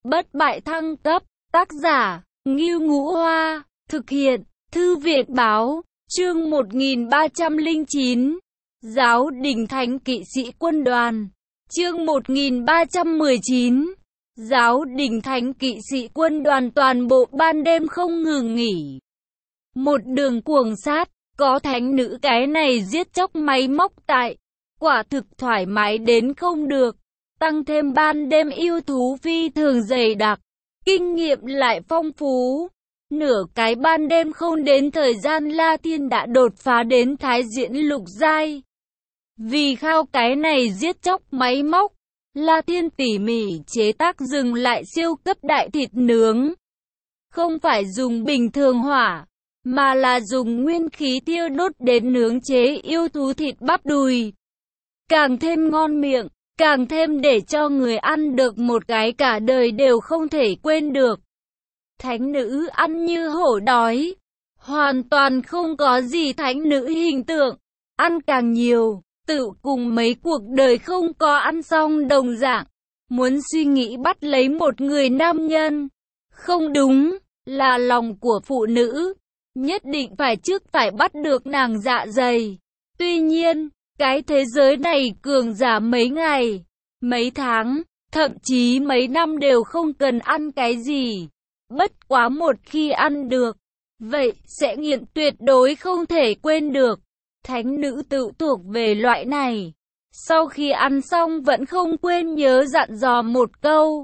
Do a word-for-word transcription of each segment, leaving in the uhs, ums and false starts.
Bất bại thăng cấp, tác giả, Ngưu Ngũ Hoa, thực hiện, Thư viện Báo, chương một nghìn ba trăm lẻ chín, Giáo đình Thánh Kỵ sĩ Quân đoàn, chương một nghìn ba trăm mười chín, Giáo đình Thánh Kỵ sĩ Quân đoàn toàn bộ ban đêm không ngừng nghỉ. Một đường cuồng sát, có thánh nữ cái này giết chóc máy móc tại, quả thực thoải mái đến không được. Tăng thêm ban đêm yêu thú phi thường dày đặc, kinh nghiệm lại phong phú. Nửa cái ban đêm không đến thời gian La Thiên đã đột phá đến thái diễn lục giai. Vì khao cái này giết chóc máy móc, La Thiên tỉ mỉ chế tác dừng lại siêu cấp đại thịt nướng. Không phải dùng bình thường hỏa, mà là dùng nguyên khí thiêu đốt đến nướng chế yêu thú thịt bắp đùi. Càng thêm ngon miệng, càng thêm để cho người ăn được một cái cả đời đều không thể quên được. Thánh nữ ăn như hổ đói, hoàn toàn không có gì thánh nữ hình tượng, ăn càng nhiều, tự cùng mấy cuộc đời không có ăn xong đồng dạng. Muốn suy nghĩ bắt lấy một người nam nhân, không đúng, là lòng của phụ nữ, nhất định phải trước phải bắt được nàng dạ dày. Tuy nhiên, cái thế giới này cường giả mấy ngày, mấy tháng, thậm chí mấy năm đều không cần ăn cái gì. Bất quá một khi ăn được, vậy sẽ nghiện tuyệt đối không thể quên được. Thánh nữ tự thuộc về loại này. Sau khi ăn xong vẫn không quên nhớ dặn dò một câu.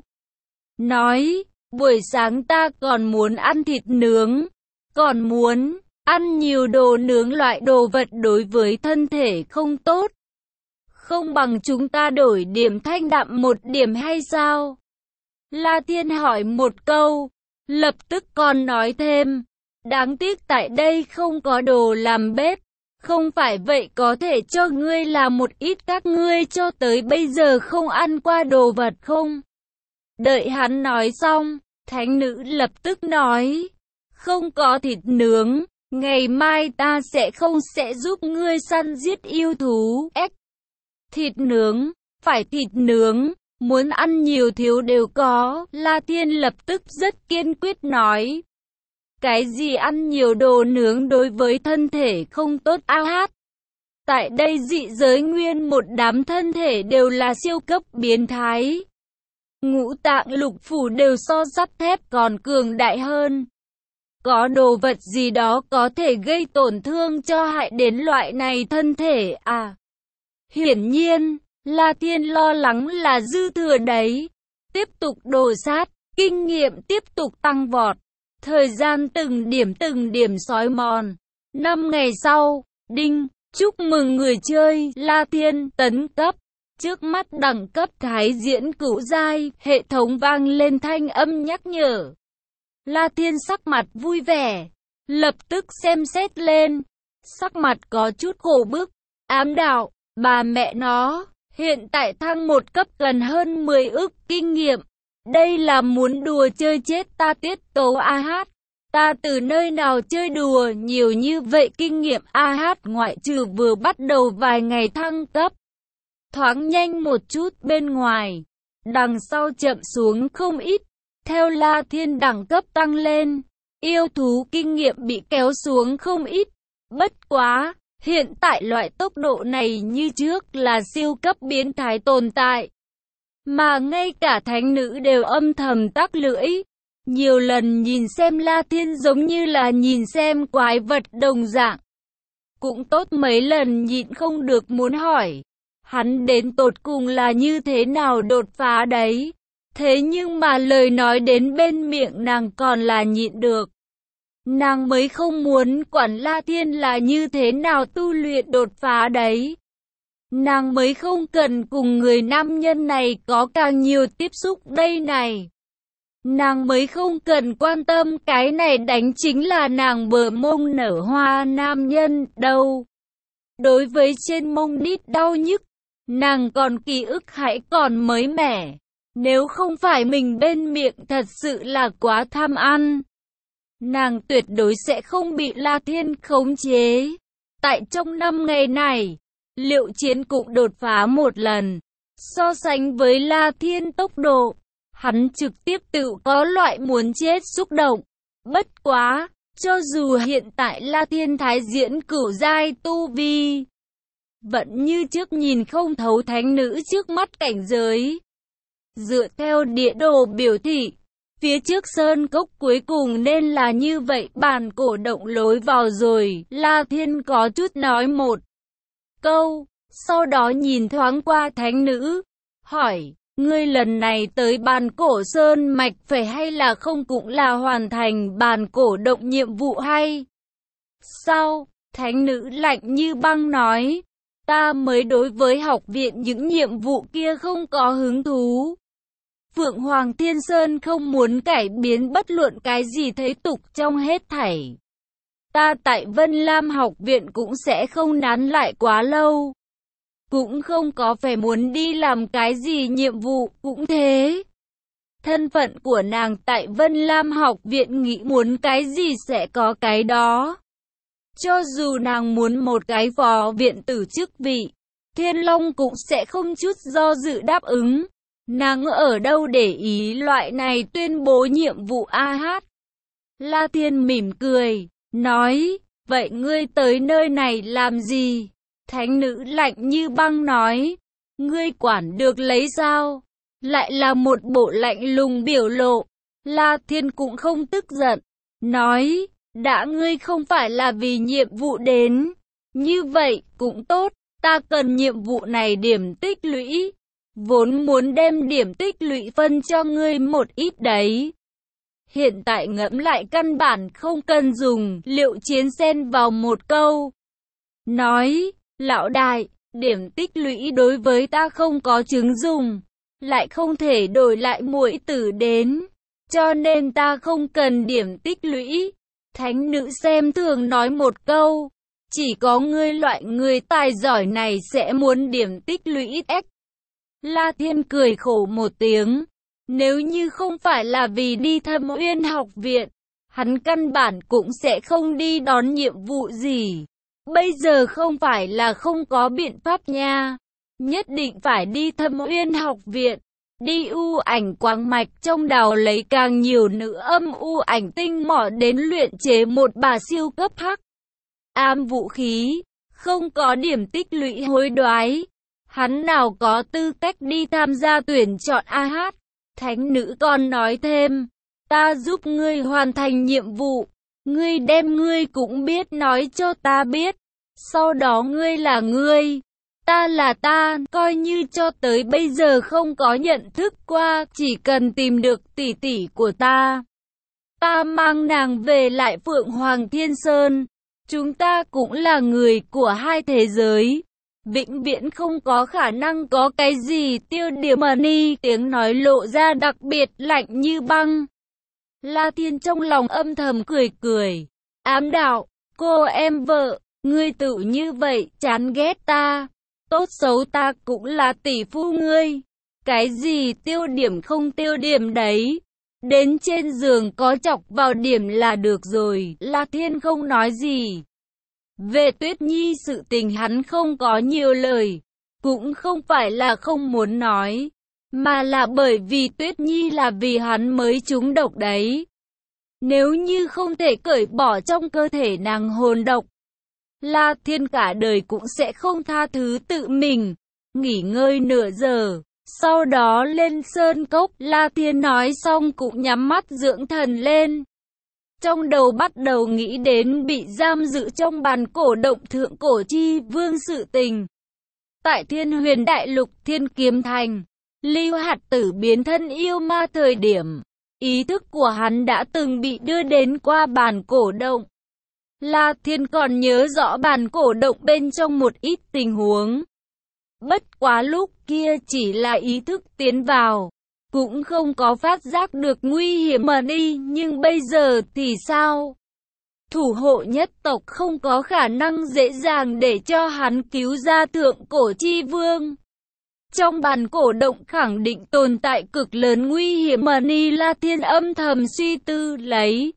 Nói, buổi sáng ta còn muốn ăn thịt nướng, còn muốn ăn nhiều đồ nướng, loại đồ vật đối với thân thể không tốt. Không bằng chúng ta đổi điểm thanh đạm một điểm hay sao? La Thiên hỏi một câu, lập tức còn nói thêm, đáng tiếc tại đây không có đồ làm bếp, không phải vậy có thể cho ngươi làm một ít các ngươi cho tới bây giờ không ăn qua đồ vật không? Đợi hắn nói xong, thánh nữ lập tức nói, không có thịt nướng, ngày mai ta sẽ không sẽ giúp ngươi săn giết yêu thú. Ếch! Thịt nướng, phải thịt nướng, muốn ăn nhiều thiếu đều có. La Thiên lập tức rất kiên quyết nói. Cái gì ăn nhiều đồ nướng đối với thân thể không tốt a hát. Tại đây dị giới nguyên một đám thân thể đều là siêu cấp biến thái. Ngũ tạng lục phủ đều so sắt thép còn cường đại hơn. Có đồ vật gì đó có thể gây tổn thương cho hại đến loại này thân thể à? Hiển nhiên, La Thiên lo lắng là dư thừa đấy. Tiếp tục đồ sát, kinh nghiệm tiếp tục tăng vọt. Thời gian từng điểm từng điểm xói mòn. Năm ngày sau, đinh, chúc mừng người chơi, La Thiên tấn cấp. Trước mắt đẳng cấp thái diễn cửu giai, hệ thống vang lên thanh âm nhắc nhở. La Thiên sắc mặt vui vẻ, lập tức xem xét lên. Sắc mặt có chút khổ bức, ám đạo, bà mẹ nó, hiện tại thăng một cấp gần hơn mười ức kinh nghiệm. Đây là muốn đùa chơi chết ta tiết tấu a hát. Ta từ nơi nào chơi đùa nhiều như vậy kinh nghiệm a hát, ngoại trừ vừa bắt đầu vài ngày thăng cấp. Thoáng nhanh một chút bên ngoài, đằng sau chậm xuống không ít. Theo La Thiên đẳng cấp tăng lên, yêu thú kinh nghiệm bị kéo xuống không ít. Bất quá, hiện tại loại tốc độ này như trước là siêu cấp biến thái tồn tại. Mà ngay cả thánh nữ đều âm thầm tắc lưỡi. Nhiều lần nhìn xem La Thiên giống như là nhìn xem quái vật đồng dạng. Cũng tốt mấy lần nhịn không được muốn hỏi, hắn đến tột cùng là như thế nào đột phá đấy. Thế nhưng mà lời nói đến bên miệng nàng còn là nhịn được. Nàng mới không muốn quản La Thiên là như thế nào tu luyện đột phá đấy. Nàng mới không cần cùng người nam nhân này có càng nhiều tiếp xúc đây này. Nàng mới không cần quan tâm cái này đánh chính là nàng bờ mông nở hoa nam nhân đâu. Đối với trên mông đít đau nhức, nàng còn ký ức hãy còn mới mẻ. Nếu không phải mình bên miệng thật sự là quá tham ăn, nàng tuyệt đối sẽ không bị La Thiên khống chế. Tại trong năm ngày này, Liệu Chiến cũng đột phá một lần. So sánh với La Thiên tốc độ, Hắn trực tiếp tự có loại muốn chết xúc động. Bất quá, cho dù hiện tại La Thiên Thái diễn cửu giai tu vi, vẫn như trước nhìn không thấu thánh nữ trước mắt cảnh giới. Dựa theo địa đồ biểu thị, phía trước sơn cốc cuối cùng nên là như vậy, bàn cổ động lối vào rồi. La Thiên có chút nói một câu, sau đó nhìn thoáng qua thánh nữ, hỏi, ngươi lần này tới bàn cổ sơn mạch phải hay là không cũng là hoàn thành bàn cổ động nhiệm vụ hay sao? Thánh nữ lạnh như băng nói, ta mới đối với học viện những nhiệm vụ kia không có hứng thú. Phượng Hoàng Thiên Sơn không muốn cải biến bất luận cái gì thế tục trong hết thảy. Ta tại Vân Lam học viện cũng sẽ không nán lại quá lâu. Cũng không có phải muốn đi làm cái gì nhiệm vụ, cũng thế. Thân phận của nàng tại Vân Lam học viện nghĩ muốn cái gì sẽ có cái đó. Cho dù nàng muốn một cái phó viện tử chức vị, Thiên Long cũng sẽ không chút do dự đáp ứng. Nàng ở đâu để ý loại này tuyên bố nhiệm vụ a hát. La Thiên mỉm cười, nói, vậy ngươi tới nơi này làm gì? Thánh nữ lạnh như băng nói, ngươi quản được lấy sao? Lại là một bộ lạnh lùng biểu lộ. La Thiên cũng không tức giận, nói, đã ngươi không phải là vì nhiệm vụ đến. Như vậy cũng tốt, ta cần nhiệm vụ này điểm tích lũy. Vốn muốn đem điểm tích lũy phân cho ngươi một ít đấy. Hiện tại ngẫm lại căn bản không cần dùng. Liệu Chiến xen vào một câu, nói, lão đại, điểm tích lũy đối với ta không có chứng dùng, lại không thể đổi lại muội tử đến, cho nên ta không cần điểm tích lũy. Thánh nữ xem thường nói một câu, chỉ có ngươi loại người tài giỏi này sẽ muốn điểm tích lũy ếch. La Thiên cười khổ một tiếng, nếu như không phải là vì đi Thâm Uyên học viện, hắn căn bản cũng sẽ không đi đón nhiệm vụ gì. Bây giờ không phải là không có biện pháp nha, nhất định phải đi Thâm Uyên học viện, đi u ảnh quang mạch trong đào lấy càng nhiều nữ âm u ảnh tinh mỏ đến luyện chế một bà siêu cấp hắc ám vũ khí, không có điểm tích lũy hối đoái. Hắn nào có tư cách đi tham gia tuyển chọn a hát. Thánh nữ còn nói thêm, ta giúp ngươi hoàn thành nhiệm vụ, ngươi đem ngươi cũng biết nói cho ta biết. Sau đó ngươi là ngươi, ta là ta, coi như cho tới bây giờ không có nhận thức qua, chỉ cần tìm được tỷ tỷ của ta. Ta mang nàng về lại Phượng Hoàng Thiên Sơn, chúng ta cũng là người của hai thế giới. Vĩnh viễn không có khả năng có cái gì. Tiêu Điểm Ni tiếng nói lộ ra đặc biệt lạnh như băng. La Thiên trong lòng âm thầm cười cười, ám đạo, cô em vợ, ngươi tự như vậy, chán ghét ta, tốt xấu ta cũng là tỷ phu ngươi. Cái gì tiêu điểm không tiêu điểm đấy, đến trên giường có chọc vào điểm là được rồi. La Thiên không nói gì. Về Tuyết Nhi sự tình hắn không có nhiều lời, cũng không phải là không muốn nói, mà là bởi vì Tuyết Nhi là vì hắn mới trúng độc đấy. Nếu như không thể cởi bỏ trong cơ thể nàng hồn độc, La Thiên cả đời cũng sẽ không tha thứ tự mình. Nghỉ ngơi nửa giờ, sau đó lên sơn cốc. La Thiên nói xong cũng nhắm mắt dưỡng thần lên. Trong đầu bắt đầu nghĩ đến bị giam giữ trong bàn cổ động thượng cổ chi vương sự tình. Tại Thiên Huyền Đại Lục Thiên Kiếm Thành, Lưu Hạt Tử biến thân yêu ma thời điểm, ý thức của hắn đã từng bị đưa đến qua bàn cổ động. La Thiên còn nhớ rõ bàn cổ động bên trong một ít tình huống. Bất quá lúc kia chỉ là ý thức tiến vào, cũng không có phát giác được nguy hiểm mà đi, nhưng bây giờ thì sao? Thủ hộ nhất tộc không có khả năng dễ dàng để cho hắn cứu ra thượng cổ chi vương. Trong bàn cổ động khẳng định tồn tại cực lớn nguy hiểm mà ni. La Thiên âm thầm suy tư lấy.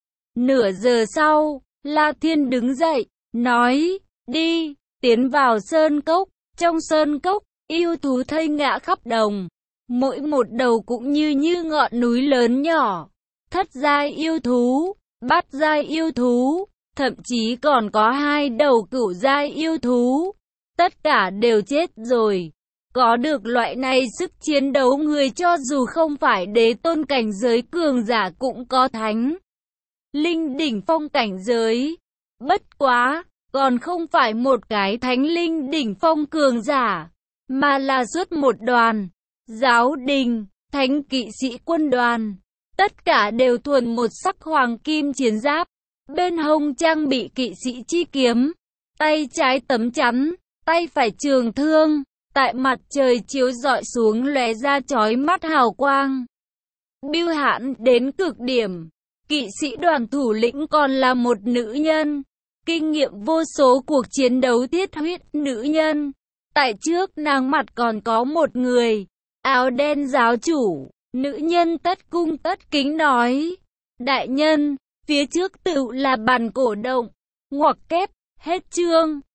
Nửa giờ sau, La Thiên đứng dậy, nói, đi, tiến vào sơn cốc. Trong sơn cốc, yêu thú thây ngã khắp đồng. mỗi một đầu cũng như như ngọn núi lớn nhỏ. Thất giai yêu thú, bát giai yêu thú, thậm chí còn có hai đầu cửu giai yêu thú. Tất cả đều chết rồi. Có được loại này sức chiến đấu người cho dù không phải đế tôn cảnh giới cường giả cũng có thánh linh đỉnh phong cảnh giới. Bất quá, còn không phải một cái thánh linh đỉnh phong cường giả, mà là suốt một đoàn giáo đình, thánh kỵ sĩ quân đoàn. Tất cả đều thuần một sắc hoàng kim chiến giáp, bên hông trang bị kỵ sĩ chi kiếm, tay trái tấm chắn, tay phải trường thương, tại mặt trời chiếu rọi xuống lóe ra chói mắt hào quang. Bưu hãn đến cực điểm, kỵ sĩ đoàn thủ lĩnh còn là một nữ nhân, kinh nghiệm vô số cuộc chiến đấu thiết huyết nữ nhân. Tại trước nàng mặt còn có một người, áo đen giáo chủ, nữ nhân tất cung tất kính nói. Đại nhân, phía trước tựu là bàn cổ động, ngoặc kép, hết chương.